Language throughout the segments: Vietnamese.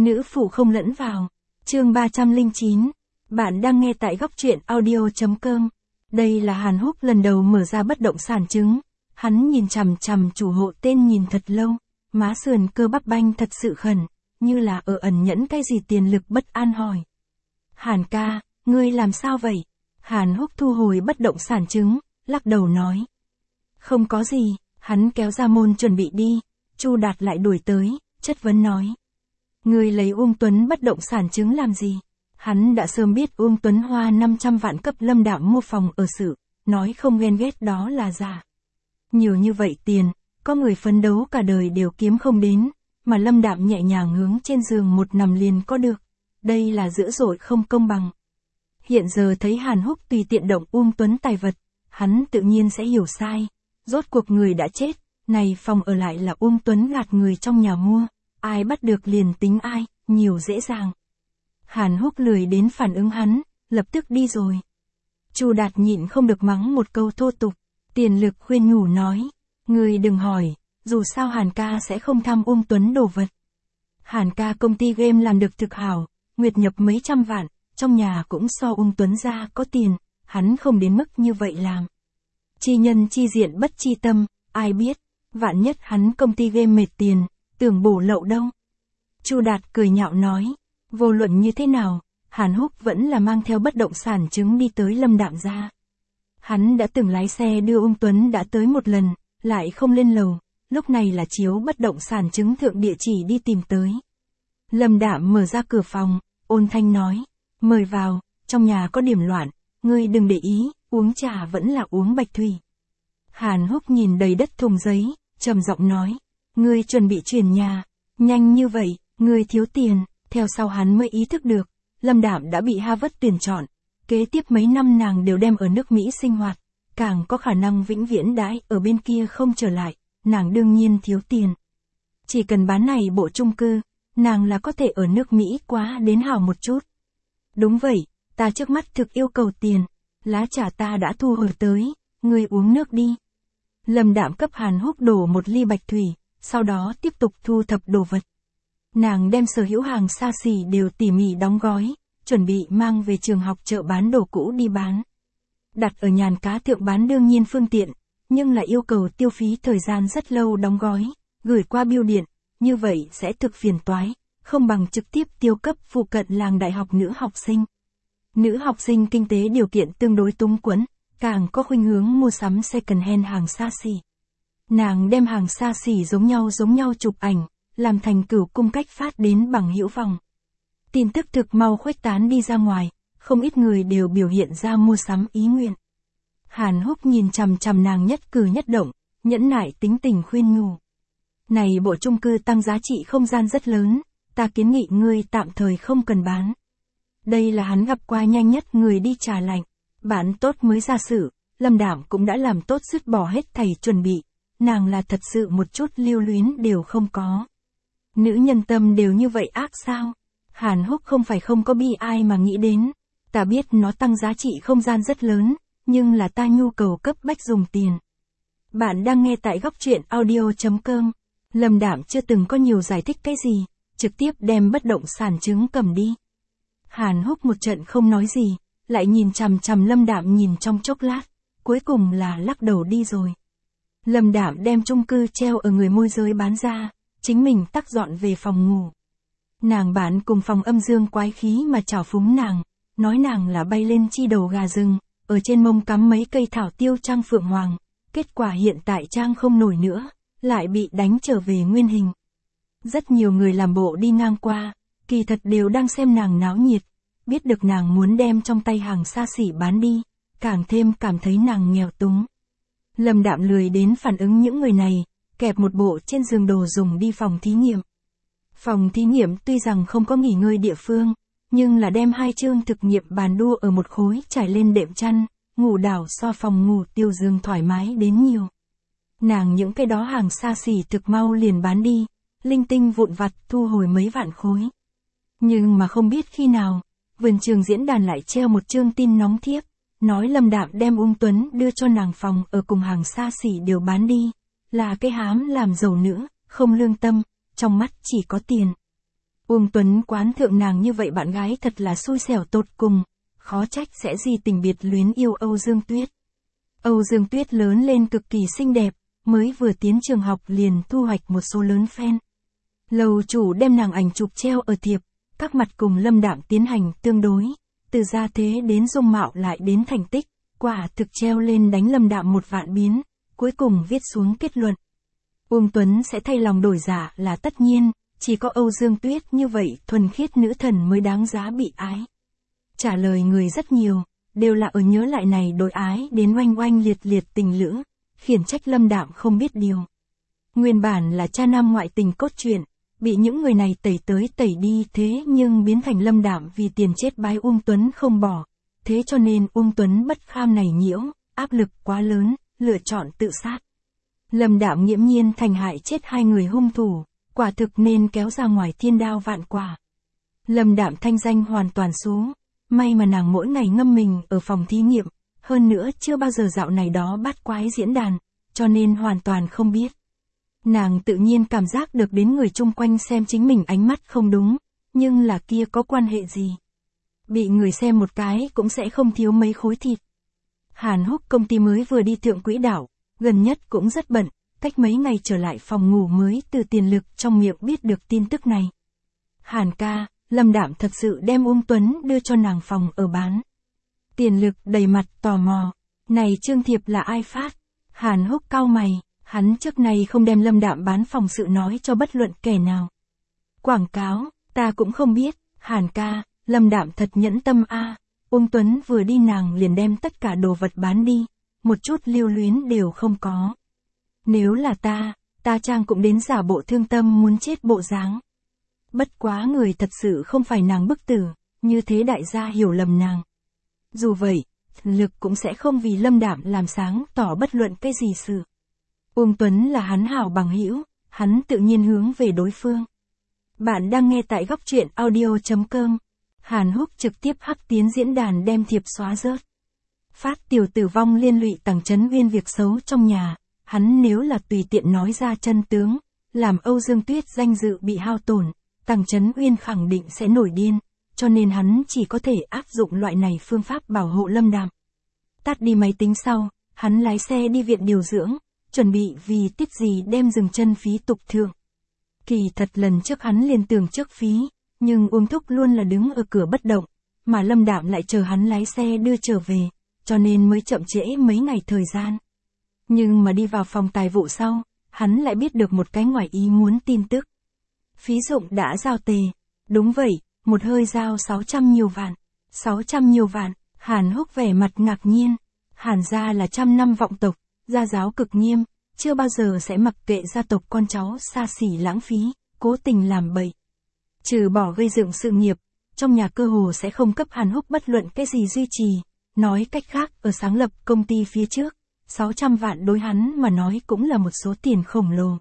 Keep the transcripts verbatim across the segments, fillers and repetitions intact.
Nữ phụ không lẫn vào. Chương ba trăm lẻ chín. Bạn đang nghe tại góc truyện audio chấm com. Đây là Hàn Húc lần đầu mở ra bất động sản chứng. Hắn nhìn chằm chằm chủ hộ tên nhìn thật lâu, má sườn cơ bắp banh thật sự khẩn, như là ở ẩn nhẫn cái gì tiền lực bất an hỏi. Hàn ca, ngươi làm sao vậy? Hàn Húc thu hồi bất động sản chứng, lắc đầu nói. Không có gì, hắn kéo ra môn chuẩn bị đi, Chu Đạt lại đuổi tới, chất vấn nói. Ngươi lấy Uông Tuấn bất động sản chứng làm gì? Hắn đã sớm biết Uông Tuấn hoa năm trăm vạn cấp Lâm Đạm mua phòng ở sự, nói không ghen ghét đó là giả. Nhiều như vậy tiền, có người phấn đấu cả đời đều kiếm không đến, mà Lâm Đạm nhẹ nhàng hướng trên giường một nằm liền có được. Đây là dữ dội không công bằng. Hiện giờ thấy Hàn Húc tùy tiện động Uông Tuấn tài vật, hắn tự nhiên sẽ hiểu sai. Rốt cuộc người đã chết, này phòng ở lại là Uông Tuấn gạt người trong nhà mua, ai bắt được liền tính ai, nhiều dễ dàng. Hàn Húc lười đến phản ứng hắn, lập tức đi rồi. Chu Đạt nhịn không được mắng một câu thô tục, tiền lực khuyên nhủ nói, người đừng hỏi, dù sao Hàn ca sẽ không tham Uông Tuấn đồ vật. Hàn ca công ty game làm được thực hảo, nguyệt nhập mấy trăm vạn, trong nhà cũng so Uông Tuấn ra có tiền, hắn không đến mức như vậy làm. Chi nhân chi diện bất chi tâm, ai biết, vạn nhất hắn công ty game mệt tiền, tưởng bổ lậu đâu. Chu Đạt cười nhạo nói, vô luận như thế nào, Hàn Húc vẫn là mang theo bất động sản chứng đi tới Lâm Đạm gia. Hắn đã từng lái xe đưa Uông Tuấn đã tới một lần, lại không lên lầu, lúc này là chiếu bất động sản chứng thượng địa chỉ đi tìm tới. Lâm Đạm mở ra cửa phòng, ôn thanh nói, mời vào, trong nhà có điểm loạn, ngươi đừng để ý, uống trà vẫn là uống bạch thủy. Hàn Húc nhìn đầy đất thùng giấy, trầm giọng nói, ngươi chuẩn bị chuyển nhà, nhanh như vậy, ngươi thiếu tiền. Theo sau hắn mới ý thức được, Lâm Đạm đã bị Harvard tuyển chọn, kế tiếp mấy năm nàng đều đem ở nước Mỹ sinh hoạt, càng có khả năng vĩnh viễn đãi ở bên kia không trở lại, nàng đương nhiên thiếu tiền. Chỉ cần bán này bộ chung cư, nàng là có thể ở nước Mỹ quá đến hảo một chút. Đúng vậy, ta trước mắt thực yêu cầu tiền, lá trà ta đã thu hồi tới, ngươi uống nước đi. Lâm Đạm cấp Hàn Húc đổ một ly bạch thủy, sau đó tiếp tục thu thập đồ vật. Nàng đem sở hữu hàng xa xỉ đều tỉ mỉ đóng gói, chuẩn bị mang về trường học chợ bán đồ cũ đi bán. Đặt ở nhàn cá thượng bán đương nhiên phương tiện, nhưng lại yêu cầu tiêu phí thời gian rất lâu đóng gói, gửi qua bưu điện, như vậy sẽ thực phiền toái, không bằng trực tiếp tiêu cấp phụ cận làng đại học nữ học sinh. Nữ học sinh kinh tế điều kiện tương đối túng quẫn, càng có khuynh hướng mua sắm second hand hàng xa xỉ. Nàng đem hàng xa xỉ giống nhau giống nhau chụp ảnh, làm thành cửu cung cách phát đến bằng hữu vòng. Tin tức thực mau khuếch tán đi ra ngoài, không ít người đều biểu hiện ra mua sắm ý nguyện. Hàn Húc nhìn chằm chằm nàng nhất cử nhất động, nhẫn nại tính tình khuyên nhủ. Này bộ chung cư tăng giá trị không gian rất lớn, ta kiến nghị ngươi tạm thời không cần bán. Đây là hắn gặp qua nhanh nhất người đi trà lạnh, bán tốt mới ra sự, Lâm Đạm cũng đã làm tốt dứt bỏ hết thảy chuẩn bị, nàng là thật sự một chút lưu luyến đều không có. Nữ nhân tâm đều như vậy ác sao? Hàn Húc không phải không có bi ai mà nghĩ đến. Ta biết nó tăng giá trị không gian rất lớn, nhưng là ta nhu cầu cấp bách dùng tiền. Bạn đang nghe tại góc truyện audio chấm com. Lâm Đạm chưa từng có nhiều giải thích cái gì, trực tiếp đem bất động sản chứng cầm đi. Hàn Húc một trận không nói gì, lại nhìn chằm chằm Lâm Đạm nhìn trong chốc lát, cuối cùng là lắc đầu đi rồi. Lâm Đạm đem chung cư treo ở người môi giới bán ra, chính mình tắc dọn về phòng ngủ. Nàng bán cùng phòng âm dương quái khí mà trào phúng nàng, nói nàng là bay lên chi đầu gà rừng, ở trên mông cắm mấy cây thảo tiêu trang phượng hoàng, kết quả hiện tại trang không nổi nữa, lại bị đánh trở về nguyên hình. Rất nhiều người làm bộ đi ngang qua, kỳ thật đều đang xem nàng náo nhiệt, biết được nàng muốn đem trong tay hàng xa xỉ bán đi, càng thêm cảm thấy nàng nghèo túng. Lâm Đạm lười đến phản ứng những người này, kẹp một bộ trên giường đồ dùng đi phòng thí nghiệm. Phòng thí nghiệm tuy rằng không có nghỉ ngơi địa phương, nhưng là đem hai chương thực nghiệm bàn đua ở một khối trải lên đệm chăn, ngủ đảo so phòng ngủ tiêu giường thoải mái đến nhiều. Nàng những cái đó hàng xa xỉ thực mau liền bán đi, linh tinh vụn vặt thu hồi mấy vạn khối. Nhưng mà không biết khi nào, vườn trường diễn đàn lại treo một chương tin nóng thiếp, nói Lâm Đạm đem Uông Tuấn đưa cho nàng phòng ở cùng hàng xa xỉ đều bán đi, là cái hám làm giàu nữ, không lương tâm, trong mắt chỉ có tiền. Uông Tuấn quán thượng nàng như vậy bạn gái thật là xui xẻo tột cùng, khó trách sẽ di tình biệt luyến yêu Âu Dương Tuyết. Âu Dương Tuyết lớn lên cực kỳ xinh đẹp, mới vừa tiến trường học liền thu hoạch một số lớn fan. Lầu chủ đem nàng ảnh chụp treo ở thiệp, các mặt cùng Lâm Đạm tiến hành tương đối, từ gia thế đến dung mạo lại đến thành tích, quả thực treo lên đánh Lâm Đạm một vạn biến, cuối cùng viết xuống kết luận. Uông Tuấn sẽ thay lòng đổi dạ là tất nhiên, chỉ có Âu Dương Tuyết như vậy thuần khiết nữ thần mới đáng giá bị ái. Trả lời người rất nhiều, đều là ở nhớ lại này đối ái đến oanh oanh liệt liệt tình lữ, khiển trách Lâm Đạm không biết điều. Nguyên bản là cha nam ngoại tình cốt truyện, bị những người này tẩy tới tẩy đi thế nhưng biến thành Lâm Đạm vì tiền chết bái Uông Tuấn không bỏ, thế cho nên Uông Tuấn bất kham này nhiễu, áp lực quá lớn, lựa chọn tự sát. Lâm Đạm nghiễm nhiên thành hại chết hai người hung thủ, quả thực nên kéo ra ngoài thiên đao vạn quả. Lâm Đạm thanh danh hoàn toàn xuống, may mà nàng mỗi ngày ngâm mình ở phòng thí nghiệm, hơn nữa chưa bao giờ dạo này đó bắt quái diễn đàn, cho nên hoàn toàn không biết. Nàng tự nhiên cảm giác được đến người chung quanh xem chính mình ánh mắt không đúng, nhưng là kia có quan hệ gì. Bị người xem một cái cũng sẽ không thiếu mấy khối thịt. Hàn Húc công ty mới vừa đi thượng quỹ đạo, gần nhất cũng rất bận, cách mấy ngày trở lại phòng ngủ mới từ Tiền Lực trong miệng biết được tin tức này. Hàn ca, Lâm Đạm thật sự đem Uông Tuấn đưa cho nàng phòng ở bán. Tiền Lực đầy mặt tò mò, này trương thiệp là ai phát? Hàn Húc cau mày, hắn trước này không đem Lâm Đạm bán phòng sự nói cho bất luận kẻ nào. Quảng cáo, ta cũng không biết, Hàn ca, Lâm Đạm thật nhẫn tâm a. À. Uông Tuấn vừa đi nàng liền đem tất cả đồ vật bán đi, một chút lưu luyến đều không có. Nếu là ta, ta trang cũng đến giả bộ thương tâm muốn chết bộ dáng. Bất quá người thật sự không phải nàng bức tử, như thế đại gia hiểu lầm nàng. Dù vậy, Lực cũng sẽ không vì Lâm Đạm làm sáng tỏ bất luận cái gì sự. Uông Tuấn là hắn hảo bằng hữu, hắn tự nhiên hướng về đối phương. Bạn đang nghe tại góc truyện audio chấm com. Hàn Húc trực tiếp hắc tiến diễn đàn đem thiệp xóa rớt. Phát tiểu tử vong liên lụy Tằng Chấn Uyên việc xấu trong nhà, hắn nếu là tùy tiện nói ra chân tướng, làm Âu Dương Tuyết danh dự bị hao tổn, Tằng Chấn Uyên khẳng định sẽ nổi điên, cho nên hắn chỉ có thể áp dụng loại này phương pháp bảo hộ Lâm Đạm. Tắt đi máy tính sau, hắn lái xe đi viện điều dưỡng, chuẩn bị vì tiết gì đem dừng chân phí tục thượng. Kỳ thật lần trước hắn liền tưởng trước phí, nhưng Uông Thúc luôn là đứng ở cửa bất động, mà Lâm Đạm lại chờ hắn lái xe đưa trở về, cho nên mới chậm trễ mấy ngày thời gian. Nhưng mà đi vào phòng tài vụ sau, hắn lại biết được một cái ngoài ý muốn tin tức. Phí dụng đã giao tề. Đúng vậy, một hơi giao sáu trăm nhiều vạn. sáu trăm nhiều vạn, Hàn Húc vẻ mặt ngạc nhiên. Hàn gia là trăm năm vọng tộc, gia giáo cực nghiêm, chưa bao giờ sẽ mặc kệ gia tộc con cháu xa xỉ lãng phí, cố tình làm bậy. Trừ bỏ gây dựng sự nghiệp, trong nhà cơ hồ sẽ không cấp Hàn Húc bất luận cái gì duy trì. Nói cách khác, ở sáng lập công ty phía trước, sáu trăm vạn đối hắn mà nói cũng là một số tiền khổng lồ.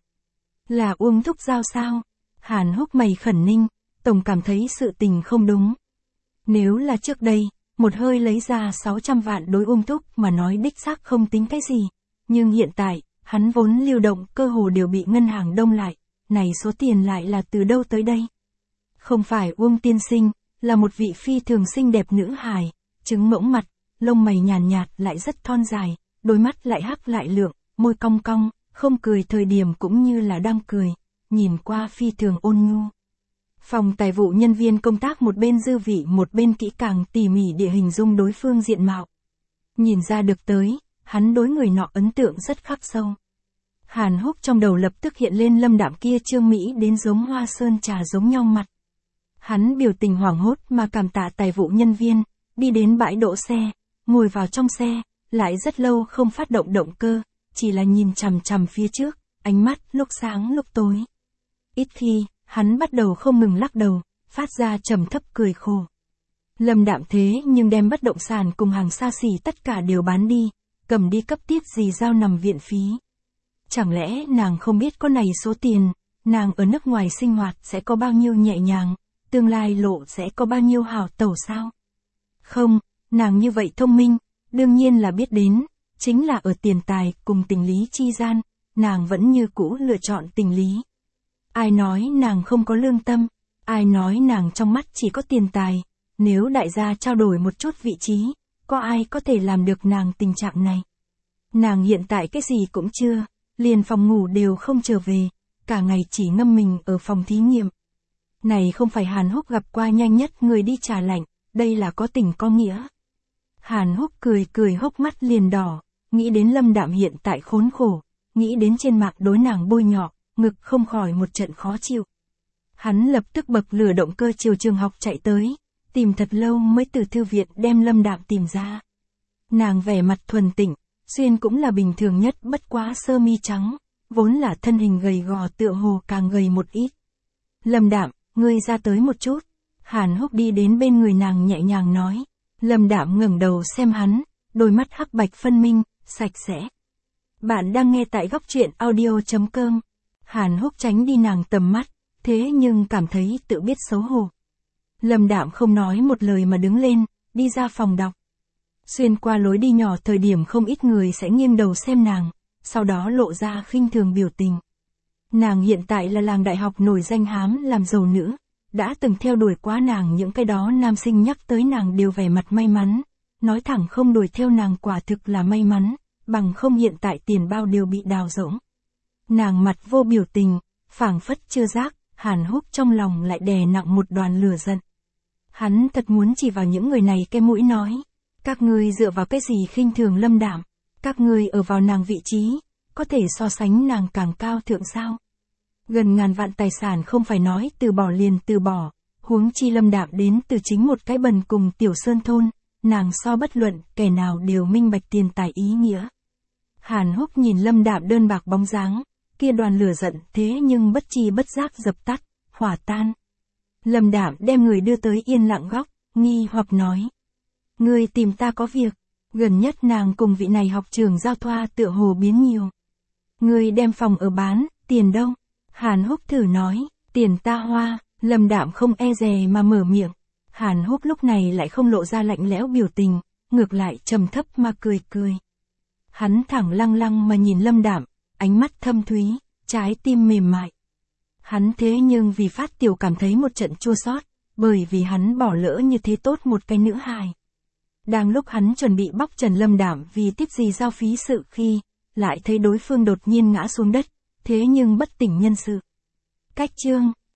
Là Uông Thúc giao sao? Hàn Húc mày khẩn ninh, tổng cảm thấy sự tình không đúng. Nếu là trước đây, một hơi lấy ra sáu trăm vạn đối Uông Thúc mà nói đích xác không tính cái gì. Nhưng hiện tại, hắn vốn lưu động cơ hồ đều bị ngân hàng đông lại, này số tiền lại là từ đâu tới đây? Không phải Uông tiên sinh, là một vị phi thường xinh đẹp nữ hài, trứng mỗng mặt, lông mày nhàn nhạt, nhạt lại rất thon dài, đôi mắt lại hắc lại lượng, môi cong cong, không cười thời điểm cũng như là đang cười, nhìn qua phi thường ôn nhu. Phòng tài vụ nhân viên công tác một bên dư vị một bên kỹ càng tỉ mỉ địa hình dung đối phương diện mạo. Nhìn ra được tới, hắn đối người nọ ấn tượng rất khắc sâu. Hàn Húc trong đầu lập tức hiện lên Lâm Đạm kia trương mỹ đến giống hoa sơn trà giống nhau mặt. Hắn biểu tình hoảng hốt mà cảm tạ tài vụ nhân viên, đi đến bãi đỗ xe, ngồi vào trong xe, lại rất lâu không phát động động cơ, chỉ là nhìn chằm chằm phía trước, ánh mắt lúc sáng lúc tối. Ít khi, hắn bắt đầu không ngừng lắc đầu, phát ra trầm thấp cười khổ. Lâm Đạm thế nhưng đem bất động sản cùng hàng xa xỉ tất cả đều bán đi, cầm đi cấp tiết gì giao nằm viện phí. Chẳng lẽ nàng không biết có này số tiền, nàng ở nước ngoài sinh hoạt sẽ có bao nhiêu nhẹ nhàng, tương lai lộ sẽ có bao nhiêu hào tẩu sao? Không, nàng như vậy thông minh, đương nhiên là biết đến, chính là ở tiền tài cùng tình lý chi gian, nàng vẫn như cũ lựa chọn tình lý. Ai nói nàng không có lương tâm, Ai nói nàng trong mắt chỉ có tiền tài, nếu đại gia trao đổi một chút vị trí, có ai có thể làm được nàng tình trạng này. Nàng hiện tại cái gì cũng chưa, liền phòng ngủ đều không trở về, cả ngày chỉ ngâm mình ở phòng thí nghiệm. Này không phải Hàn Húc gặp qua nhanh nhất người đi trà lạnh, đây là có tình có nghĩa. Hàn Húc cười cười hốc mắt liền đỏ, nghĩ đến Lâm Đạm hiện tại khốn khổ, nghĩ đến trên mạng đối nàng bôi nhọ, ngực không khỏi một trận khó chịu. Hắn lập tức bậc lửa động cơ chiều trường học chạy tới, tìm thật lâu mới từ thư viện đem Lâm Đạm tìm ra. Nàng vẻ mặt thuần tịnh, xuyên cũng là bình thường nhất bất quá sơ mi trắng, vốn là thân hình gầy gò tựa hồ càng gầy một ít. Lâm Đạm, ngươi ra tới một chút. Hàn Húc đi đến bên người nàng nhẹ nhàng nói. Lâm Đạm ngẩng đầu xem hắn, đôi mắt hắc bạch phân minh, sạch sẽ. Bạn đang nghe tại góc truyện audio chấm com. Hàn Húc tránh đi nàng tầm mắt, thế nhưng cảm thấy tự biết xấu hổ. Lâm Đạm không nói một lời mà đứng lên, đi ra phòng đọc. Xuyên qua lối đi nhỏ thời điểm không ít người sẽ nghiêng đầu xem nàng, sau đó lộ ra khinh thường biểu tình. Nàng hiện tại là làng đại học nổi danh hám làm giàu nữ, đã từng theo đuổi quá nàng những cái đó nam sinh nhắc tới nàng đều vẻ mặt may mắn, nói thẳng không đuổi theo nàng quả thực là may mắn, bằng không hiện tại tiền bao đều bị đào rỗng. Nàng mặt vô biểu tình, phảng phất chưa giác, Hàn Húc trong lòng lại đè nặng một đoàn lửa giận. Hắn thật muốn chỉ vào những người này cái mũi nói, các ngươi dựa vào cái gì khinh thường Lâm Đạm, các ngươi ở vào nàng vị trí, có thể so sánh nàng càng cao thượng sao? Gần ngàn vạn tài sản không phải nói từ bỏ liền từ bỏ, huống chi Lâm Đạm đến từ chính một cái bần cùng tiểu sơn thôn, nàng so bất luận kẻ nào đều minh bạch tiền tài ý nghĩa. Hàn Húc nhìn Lâm Đạm đơn bạc bóng dáng, kia đoàn lửa giận thế nhưng bất chi bất giác dập tắt, hỏa tan. Lâm Đạm đem người đưa tới yên lặng góc, nghi hoặc nói. Người tìm ta có việc, gần nhất nàng cùng vị này học trường giao thoa tựa hồ biến nhiều. Người đem phòng ở bán, tiền đâu? Hàn Húc thử nói, tiền ta hoa, Lâm Đạm không e dè mà mở miệng. Hàn Húc lúc này lại không lộ ra lạnh lẽo biểu tình, ngược lại trầm thấp mà cười cười. Hắn thẳng lăng lăng mà nhìn Lâm Đạm, ánh mắt thâm thúy, trái tim mềm mại. Hắn thế nhưng vì Phát Tiểu cảm thấy một trận chua xót, bởi vì hắn bỏ lỡ như thế tốt một cái nữ hài. Đang lúc hắn chuẩn bị bóc trần Lâm Đạm vì tiếp gì giao phí sự khi, lại thấy đối phương đột nhiên ngã xuống đất, thế nhưng bất tỉnh nhân sự. Cách chương